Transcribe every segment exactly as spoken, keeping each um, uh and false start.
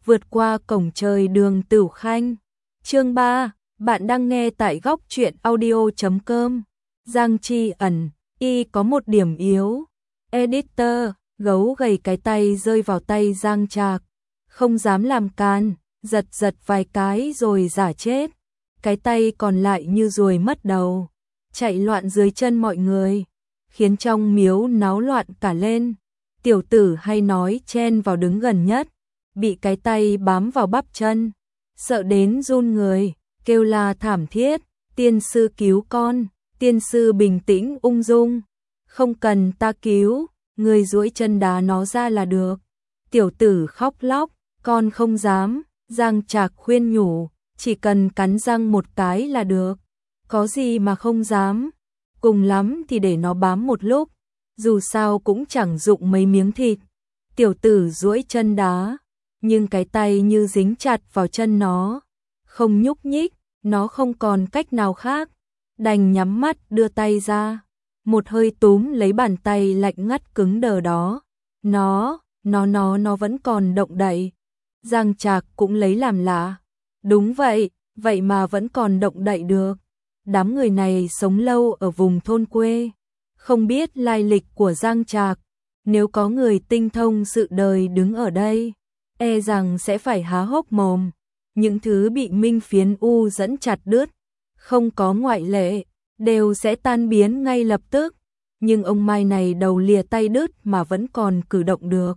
vượt qua cổng trời đường Tửu Khanh. Chương ba, bạn đang nghe tại góc truyện audio chấm com. Giang Tri Ẩn, y có một điểm yếu. Editor, gấu gầy cái tay rơi vào tay Giang Trạc, không dám làm can, giật giật vài cái rồi giả chết. Cái tay còn lại như ruồi mất đầu, chạy loạn dưới chân mọi người, khiến trong miếu náo loạn cả lên. Tiểu tử hay nói chen vào đứng gần nhất, bị cái tay bám vào bắp chân, sợ đến run người, kêu la thảm thiết, tiên sư cứu con, tiên sư bình tĩnh ung dung, không cần ta cứu, người duỗi chân đá nó ra là được. Tiểu tử khóc lóc, con không dám, Giang Trạc khuyên nhủ, chỉ cần cắn răng một cái là được, có gì mà không dám, cùng lắm thì để nó bám một lúc, dù sao cũng chẳng dụng mấy miếng thịt. Tiểu tử duỗi chân đá, nhưng cái tay như dính chặt vào chân nó, không nhúc nhích, nó không còn cách nào khác, đành nhắm mắt đưa tay ra, một hơi túm lấy bàn tay lạnh ngắt cứng đờ đó. Nó, nó nó nó vẫn còn động đậy. Giang Trạc cũng lấy làm lạ. Đúng vậy, vậy mà vẫn còn động đậy được. Đám người này sống lâu ở vùng thôn quê, không biết lai lịch của Giang Trạc. Nếu có người tinh thông sự đời đứng ở đây, e rằng sẽ phải há hốc mồm. Những thứ bị Minh Phiến U dẫn chặt đứt, không có ngoại lệ, đều sẽ tan biến ngay lập tức. Nhưng ông Mai này đầu lìa tay đứt mà vẫn còn cử động được,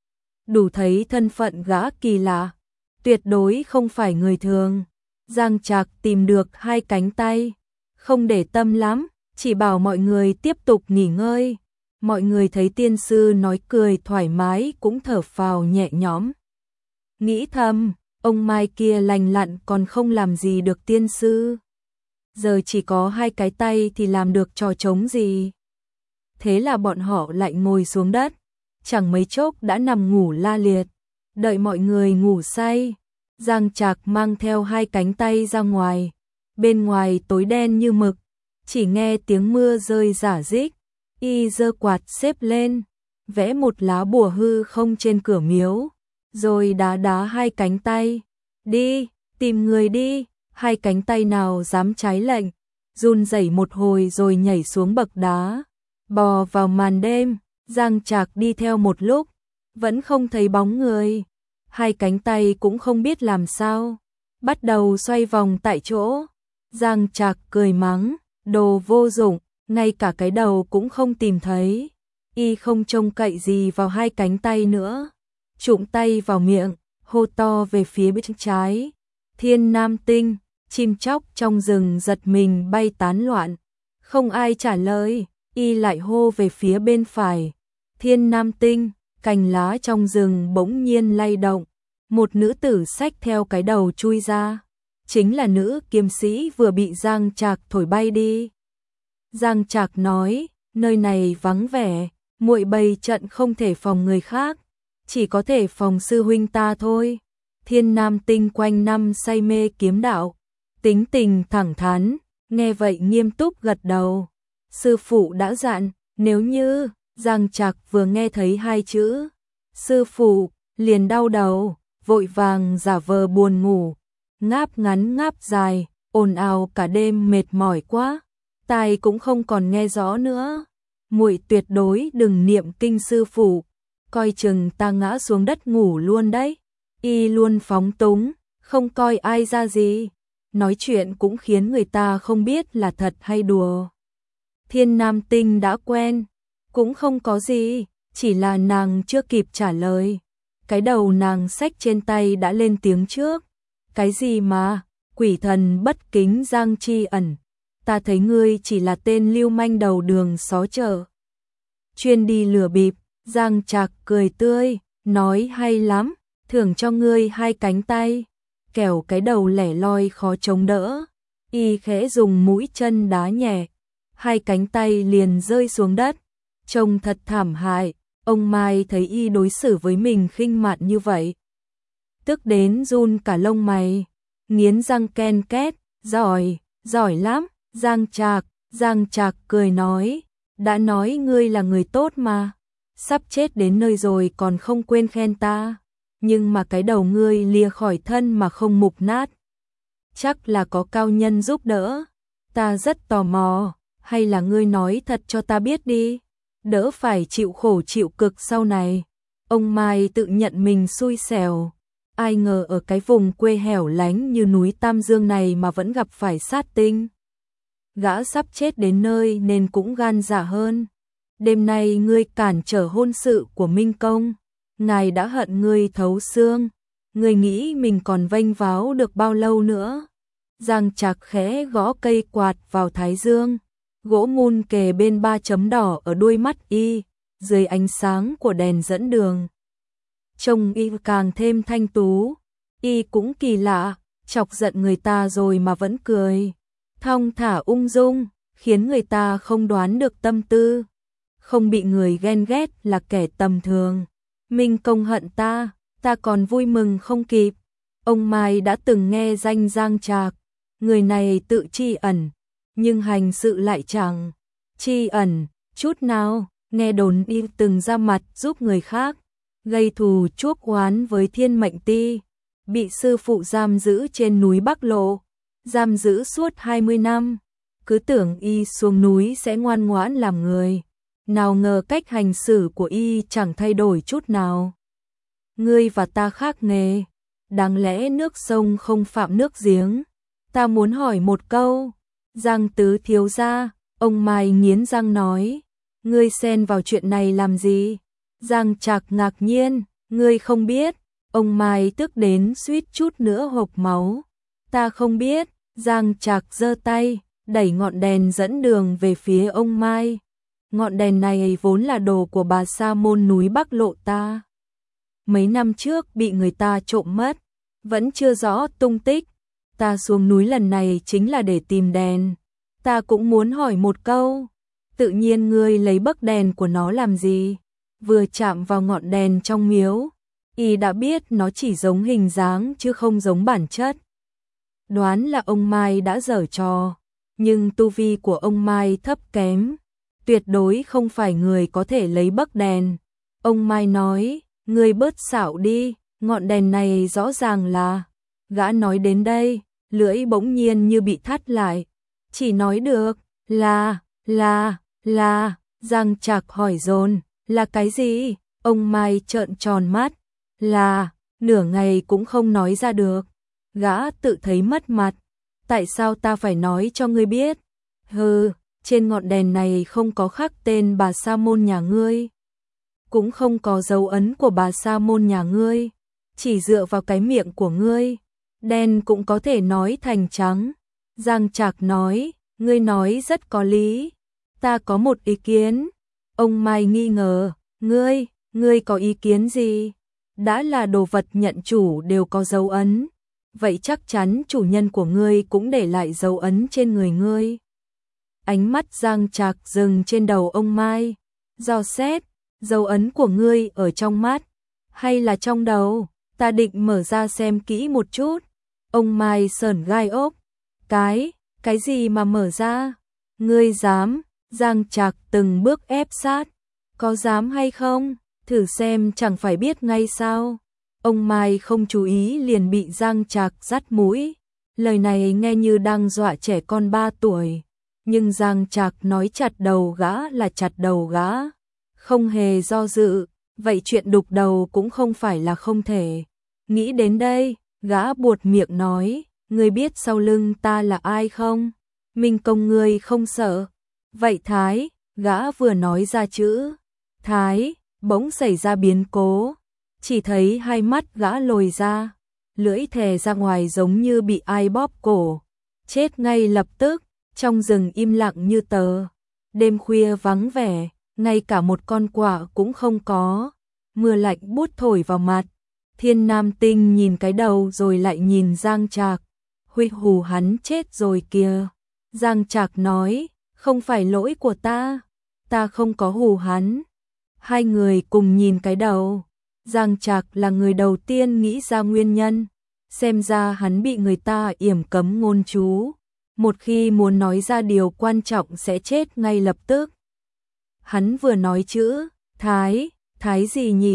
đủ thấy thân phận gã kỳ lạ, tuyệt đối không phải người thường. Giang Trạc tìm được hai cánh tay, không để tâm lắm, chỉ bảo mọi người tiếp tục nghỉ ngơi. Mọi người thấy tiên sư nói cười thoải mái cũng thở phào nhẹ nhõm. Nghĩ thầm, ông Mai kia lành lặn còn không làm gì được tiên sư. Giờ chỉ có hai cái tay thì làm được trò trống gì. Thế là bọn họ lại ngồi xuống đất, chẳng mấy chốc đã nằm ngủ la liệt. Đợi mọi người ngủ say, Giang Trạc mang theo hai cánh tay ra ngoài. Bên ngoài tối đen như mực, chỉ nghe tiếng mưa rơi rả rích. Y giơ quạt xếp lên, vẽ một lá bùa hư không trên cửa miếu, rồi đá đá hai cánh tay. Đi, tìm người đi. Hai cánh tay nào dám trái lệnh, run rẩy một hồi rồi nhảy xuống bậc đá, bò vào màn đêm. Giang Trạc đi theo một lúc, vẫn không thấy bóng người. Hai cánh tay cũng không biết làm sao, bắt đầu xoay vòng tại chỗ. Giang Trạc cười mắng, đồ vô dụng, ngay cả cái đầu cũng không tìm thấy. Y không trông cậy gì vào hai cánh tay nữa, trụm tay vào miệng, hô to về phía bên trái. Thiên Nam Tinh. Chim chóc trong rừng giật mình bay tán loạn, không ai trả lời. Y lại hô về phía bên phải. Thiên Nam Tinh. Cành lá trong rừng bỗng nhiên lay động, một nữ tử xách theo cái đầu chui ra, chính là nữ kiếm sĩ vừa bị Giang Trạc thổi bay đi. Giang Trạc nói, nơi này vắng vẻ, muội bày trận không thể phòng người khác, chỉ có thể phòng sư huynh ta thôi. Thiên Nam Tinh quanh năm say mê kiếm đạo, tính tình thẳng thắn, nghe vậy nghiêm túc gật đầu. Sư phụ đã dặn, nếu như... Giang Trạc vừa nghe thấy hai chữ sư phụ, liền đau đầu, vội vàng giả vờ buồn ngủ, ngáp ngắn ngáp dài, ồn ào cả đêm mệt mỏi quá, tai cũng không còn nghe rõ nữa. Muội tuyệt đối đừng niệm kinh sư phụ, coi chừng ta ngã xuống đất ngủ luôn đấy. Y luôn phóng túng, không coi ai ra gì, nói chuyện cũng khiến người ta không biết là thật hay đùa. Thiên Nam Tinh đã quen, cũng không có gì, chỉ là nàng chưa kịp trả lời, cái đầu nàng xách trên tay đã lên tiếng trước. Cái gì mà, quỷ thần bất kính Giang Tri Ẩn, ta thấy ngươi chỉ là tên lưu manh đầu đường xó chợ, chuyên đi lừa bịp. Giang Trạc cười tươi, nói hay lắm, thưởng cho ngươi hai cánh tay, kẻo cái đầu lẻ loi khó chống đỡ. Y khẽ dùng mũi chân đá nhẹ, hai cánh tay liền rơi xuống đất, trông thật thảm hại. Ông Mai thấy y đối xử với mình khinh mạn như vậy, tức đến run cả lông mày, nghiến răng ken két, giỏi, giỏi lắm, Giang Trạc. Giang Trạc cười nói, đã nói ngươi là người tốt mà, sắp chết đến nơi rồi còn không quên khen ta. nhưng mà cái đầu ngươi lìa khỏi thân mà không mục nát. Chắc là có cao nhân giúp đỡ. Ta rất tò mò, hay là ngươi nói thật cho ta biết đi, đỡ phải chịu khổ chịu cực sau này. Ông Mai tự nhận mình xui xẻo. Ai ngờ ở cái vùng quê hẻo lánh như núi Tam Dương này mà vẫn gặp phải sát tinh. Gã sắp chết đến nơi nên cũng gan dạ hơn. Đêm nay ngươi cản trở hôn sự của Minh Công, ngài đã hận ngươi thấu xương. Ngươi nghĩ mình còn vênh váo được bao lâu nữa? Giang Trạc khẽ gõ cây quạt vào thái dương, gỗ mun kề bên ba chấm đỏ ở đuôi mắt y, dưới ánh sáng của đèn dẫn đường. Trông y càng thêm thanh tú, y cũng kỳ lạ, chọc giận người ta rồi mà vẫn cười, thong thả ung dung, khiến người ta không đoán được tâm tư, không bị người ghen ghét là kẻ tầm thường. Minh Công hận ta, ta còn vui mừng không kịp. Ông Mai đã từng nghe danh Giang Trạc, người này tự tri ẩn, nhưng hành sự lại chẳng tri ẩn chút nào. Nghe đồn y từng ra mặt giúp người khác, gây thù chuốc oán với Thiên Mệnh Ti, bị sư phụ giam giữ trên núi Bắc Lộ, giam giữ suốt hai mươi năm. Cứ tưởng y xuống núi sẽ ngoan ngoãn làm người, nào ngờ cách hành xử của y chẳng thay đổi chút nào. Ngươi và ta khác nghề, đáng lẽ nước sông không phạm nước giếng. Ta muốn hỏi một câu, Giang tứ thiếu gia. Ông Mai nghiến răng nói, ngươi xen vào chuyện này làm gì? Giang Trạc ngạc nhiên, ngươi không biết? Ông Mai tức đến suýt chút nữa hộc máu. Ta không biết. Giang Trạc giơ tay, đẩy ngọn đèn dẫn đường về phía ông Mai. Ngọn đèn này vốn là đồ của bà sa môn núi Bắc Lộ ta. Mấy năm trước bị người ta trộm mất, vẫn chưa rõ tung tích. Ta xuống núi lần này chính là để tìm đèn. Ta cũng muốn hỏi một câu, tự nhiên ngươi lấy bấc đèn của nó làm gì? Vừa chạm vào ngọn đèn trong miếu, y đã biết nó chỉ giống hình dáng chứ không giống bản chất. Đoán là ông Mai đã giở trò, nhưng tu vi của ông Mai thấp kém, tuyệt đối không phải người có thể lấy bấc đèn. Ông Mai nói, ngươi bớt xạo đi, ngọn đèn này rõ ràng là... Gã nói đến đây, lưỡi bỗng nhiên như bị thắt lại, chỉ nói được là, là, là. Giang Trạc hỏi dồn, là cái gì? Ông Mai trợn tròn mắt, là, nửa ngày cũng không nói ra được. Gã tự thấy mất mặt, tại sao ta phải nói cho ngươi biết? Hừ, trên ngọn đèn này không có khắc tên bà sa môn nhà ngươi, cũng không có dấu ấn của bà sa môn nhà ngươi, chỉ dựa vào cái miệng của ngươi, đen cũng có thể nói thành trắng. Giang Trạc nói, ngươi nói rất có lý, ta có một ý kiến. Ông Mai nghi ngờ, ngươi, ngươi có ý kiến gì? Đã là đồ vật nhận chủ đều có dấu ấn, vậy chắc chắn chủ nhân của ngươi cũng để lại dấu ấn trên người ngươi. Ánh mắt Giang Trạc dừng trên đầu ông Mai, dò xét, dấu ấn của ngươi ở trong mắt, hay là trong đầu? Ta định mở ra xem kỹ một chút. Ông Mai sởn gai ốc, cái, cái gì mà mở ra? Ngươi dám? Giang Trạc từng bước ép sát, có dám hay không? Thử xem chẳng phải biết ngay sao? Ông Mai không chú ý liền bị Giang Trạc dắt mũi. Lời này nghe như đang dọa trẻ con ba tuổi, nhưng Giang Trạc nói chặt đầu gã là chặt đầu gã, không hề do dự, vậy chuyện đục đầu cũng không phải là không thể. Nghĩ đến đây, gã buột miệng nói, ngươi biết sau lưng ta là ai không? Minh Công ngươi không sợ? Vậy Thái, gã vừa nói ra chữ Thái, bỗng xảy ra biến cố, chỉ thấy hai mắt gã lồi ra, lưỡi thè ra ngoài giống như bị ai bóp cổ, chết ngay lập tức. Trong rừng im lặng như tờ, đêm khuya vắng vẻ, ngay cả một con quạ cũng không có, mưa lạnh buốt thổi vào mặt. Thiên Nam Tinh nhìn cái đầu rồi lại nhìn Giang Trạc, huy hù hắn chết rồi kìa. Giang Trạc nói, không phải lỗi của ta, ta không có hù hắn. Hai người cùng nhìn cái đầu, Giang Trạc là người đầu tiên nghĩ ra nguyên nhân, xem ra hắn bị người ta yểm cấm ngôn chú. Một khi muốn nói ra điều quan trọng sẽ chết ngay lập tức. Hắn vừa nói chữ Thái, Thái gì nhỉ?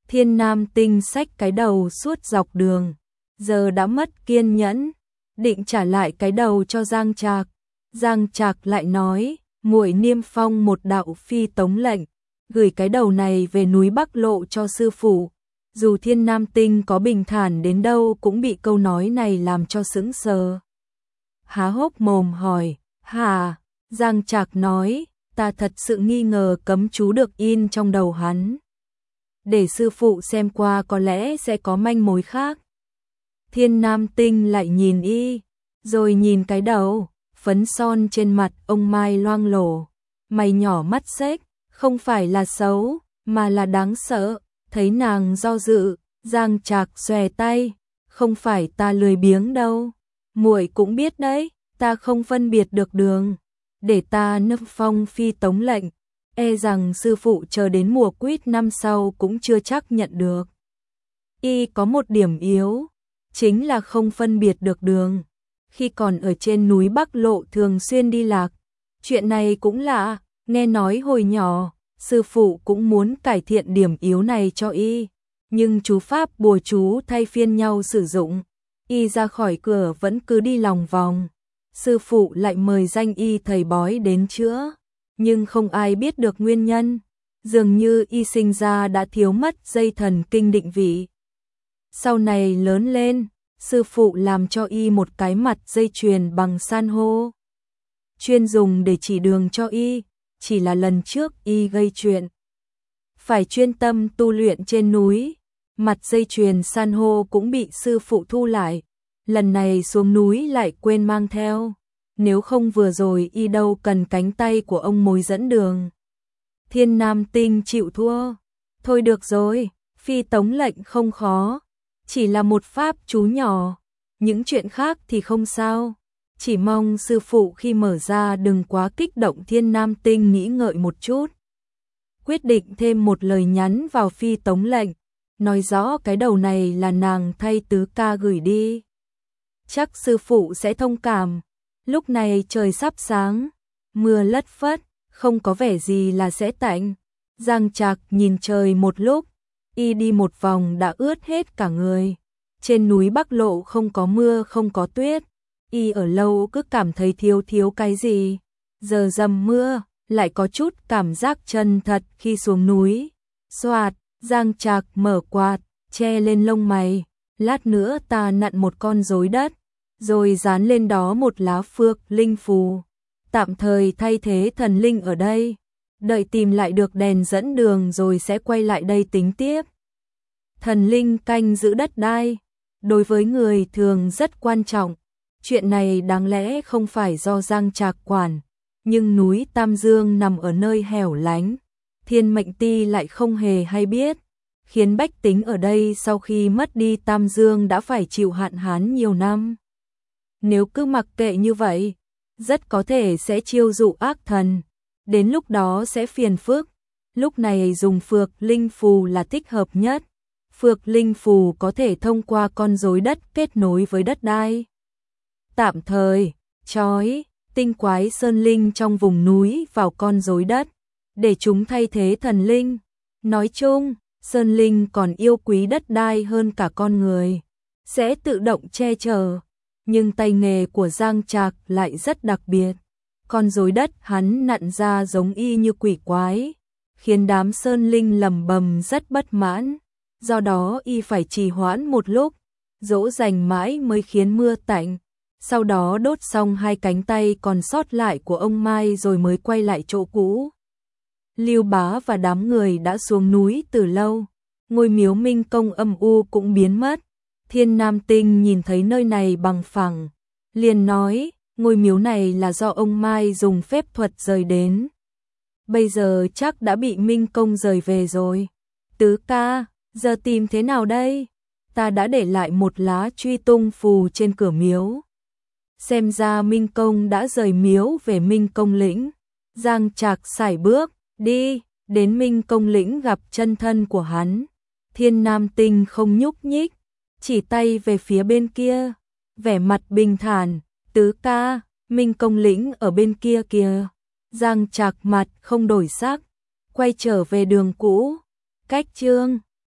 Thiên Nam Tinh xách cái đầu suốt dọc đường, giờ đã mất kiên nhẫn, định trả lại cái đầu cho Giang Trạc. Giang Trạc lại nói, muội niêm phong một đạo phi tống lệnh, gửi cái đầu này về núi Bắc Lộ cho sư phụ. Dù Thiên Nam Tinh có bình thản đến đâu cũng bị câu nói này làm cho sững sờ. Há hốc mồm hỏi, hả? Giang Trạc nói, ta thật sự nghi ngờ cấm chú được in trong đầu hắn. Để sư phụ xem qua có lẽ sẽ có manh mối khác. Thiên Nam Tinh lại nhìn y, rồi nhìn cái đầu, phấn son trên mặt ông Mai loang lổ. Mày nhỏ mắt xếch, không phải là xấu, mà là đáng sợ. Thấy nàng do dự, Giang Trạc xòe tay, không phải ta lười biếng đâu. Muội cũng biết đấy, ta không phân biệt được đường. Để ta nấp phong phi tống lệnh, e rằng sư phụ chờ đến mùa quýt năm sau cũng chưa chắc nhận được. Y có một điểm yếu, chính là không phân biệt được đường. Khi còn ở trên núi Bắc Lộ thường xuyên đi lạc. Chuyện này cũng lạ, nghe nói hồi nhỏ, sư phụ cũng muốn cải thiện điểm yếu này cho y. Nhưng chú pháp bùa chú thay phiên nhau sử dụng. Y ra khỏi cửa vẫn cứ đi lòng vòng. Sư phụ lại mời danh y thầy bói đến chữa. Nhưng không ai biết được nguyên nhân. Dường như y sinh ra đã thiếu mất dây thần kinh định vị. Sau này lớn lên, sư phụ làm cho y một cái mặt dây chuyền bằng san hô. Chuyên dùng để chỉ đường cho y, chỉ là lần trước y gây chuyện. Phải chuyên tâm tu luyện trên núi, mặt dây chuyền san hô cũng bị sư phụ thu lại. Lần này xuống núi lại quên mang theo, nếu không vừa rồi y đâu cần cánh tay của ông mối dẫn đường. Thiên Nam Tinh chịu thua. Thôi được rồi, phi tống lệnh không khó, chỉ là một pháp chú nhỏ, những chuyện khác thì không sao. Chỉ mong sư phụ khi mở ra đừng quá kích động. Thiên Nam Tinh nghĩ ngợi một chút, quyết định thêm một lời nhắn vào phi tống lệnh, nói rõ cái đầu này là nàng thay tứ ca gửi đi. Chắc sư phụ sẽ thông cảm. Lúc này trời sắp sáng, mưa lất phất, không có vẻ gì là sẽ tạnh. Giang Trạc nhìn trời một lúc, y đi một vòng đã ướt hết cả người. Trên núi Bắc Lộ không có mưa không có tuyết, y ở lâu cứ cảm thấy thiếu thiếu cái gì. Giờ dầm mưa, lại có chút cảm giác chân thật khi xuống núi. Xoạt, Giang Trạc mở quạt, che lên lông mày. Lát nữa ta nặn một con rối đất, rồi dán lên đó một lá phược linh phù. Tạm thời thay thế thần linh ở đây. Đợi tìm lại được đèn dẫn đường rồi sẽ quay lại đây tính tiếp. Thần linh canh giữ đất đai, đối với người thường rất quan trọng. Chuyện này đáng lẽ không phải do Giang Trạc quản, nhưng núi Tam Dương nằm ở nơi hẻo lánh, Thiên Mệnh Ti lại không hề hay biết, khiến bách tính ở đây sau khi mất đi Tam Dương đã phải chịu hạn hán nhiều năm. Nếu cứ mặc kệ như vậy, rất có thể sẽ chiêu dụ ác thần, đến lúc đó sẽ phiền phức. Lúc này dùng phược linh phù là thích hợp nhất. Phược linh phù có thể thông qua con rối đất kết nối với đất đai. Tạm thời, trói tinh quái sơn linh trong vùng núi vào con rối đất, để chúng thay thế thần linh. Nói chung, sơn linh còn yêu quý đất đai hơn cả con người, sẽ tự động che chở. Nhưng tay nghề của Giang Trạc lại rất đặc biệt. Con rối đất hắn nặn ra giống y như quỷ quái, khiến đám sơn linh lầm bầm rất bất mãn. Do đó y phải trì hoãn một lúc, dỗ dành mãi mới khiến mưa tạnh. Sau đó đốt xong hai cánh tay còn sót lại của ông Mai rồi mới quay lại chỗ cũ. Lưu Bá và đám người đã xuống núi từ lâu, ngôi miếu Minh Công âm u cũng biến mất. Thiên Nam Tinh nhìn thấy nơi này bằng phẳng, liền nói, ngôi miếu này là do ông Mai dùng phép thuật rời đến. Bây giờ chắc đã bị Minh Công rời về rồi. Tứ ca, giờ tìm thế nào đây? Ta đã để lại một lá truy tung phù trên cửa miếu. Xem ra Minh Công đã rời miếu về Minh Công lĩnh. Giang Trạc sải bước, đi, đến Minh Công lĩnh gặp chân thân của hắn. Thiên Nam Tinh không nhúc nhích, chỉ tay về phía bên kia, vẻ mặt bình thản, tứ ca, Minh Công lĩnh ở bên kia kìa. Giang Trạc mặt không đổi sắc, quay trở về đường cũ. Cách chương